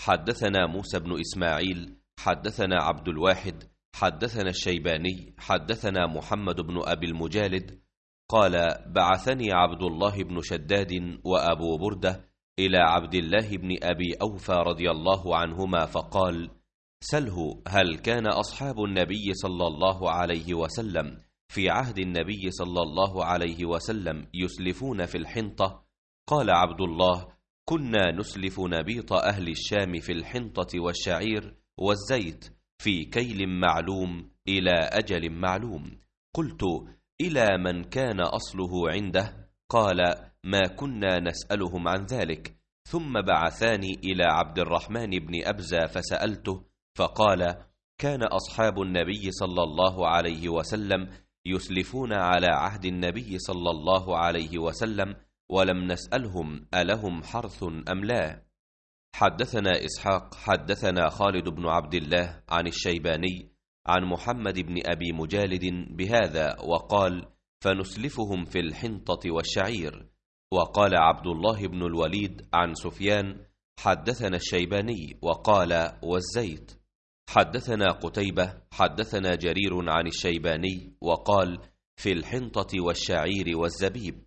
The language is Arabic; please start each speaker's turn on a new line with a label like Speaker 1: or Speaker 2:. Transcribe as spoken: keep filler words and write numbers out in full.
Speaker 1: حدثنا موسى بن إسماعيل حدثنا عبد الواحد حدثنا الشيباني حدثنا محمد بن أبي المجالد قال بعثني عبد الله بن شداد وأبو بردة إلى عبد الله بن أبي أوفى رضي الله عنهما فقال سله هل كان أصحاب النبي صلى الله عليه وسلم في عهد النبي صلى الله عليه وسلم يسلفون في الحنطة؟ قال عبد الله كنا نسلف نبيط أهل الشام في الحنطة والشعير والزيت في كيل معلوم إلى أجل معلوم. قلت إلى من كان أصله عنده؟ قال ما كنا نسألهم عن ذلك. ثم بعثاني إلى عبد الرحمن بن أبزة فسألته فقال كان أصحاب النبي صلى الله عليه وسلم يسلفون على عهد النبي صلى الله عليه وسلم ولم نسألهم ألهم حرث أم لا. حدثنا إسحاق حدثنا خالد بن عبد الله عن الشيباني عن محمد بن أبي مجالد بهذا وقال فنسلفهم في الحنطة والشعير. وقال عبد الله بن الوليد عن سفيان حدثنا الشيباني وقال والزيت. حدثنا قتيبة حدثنا جرير عن الشيباني وقال في الحنطة والشعير والزبيب.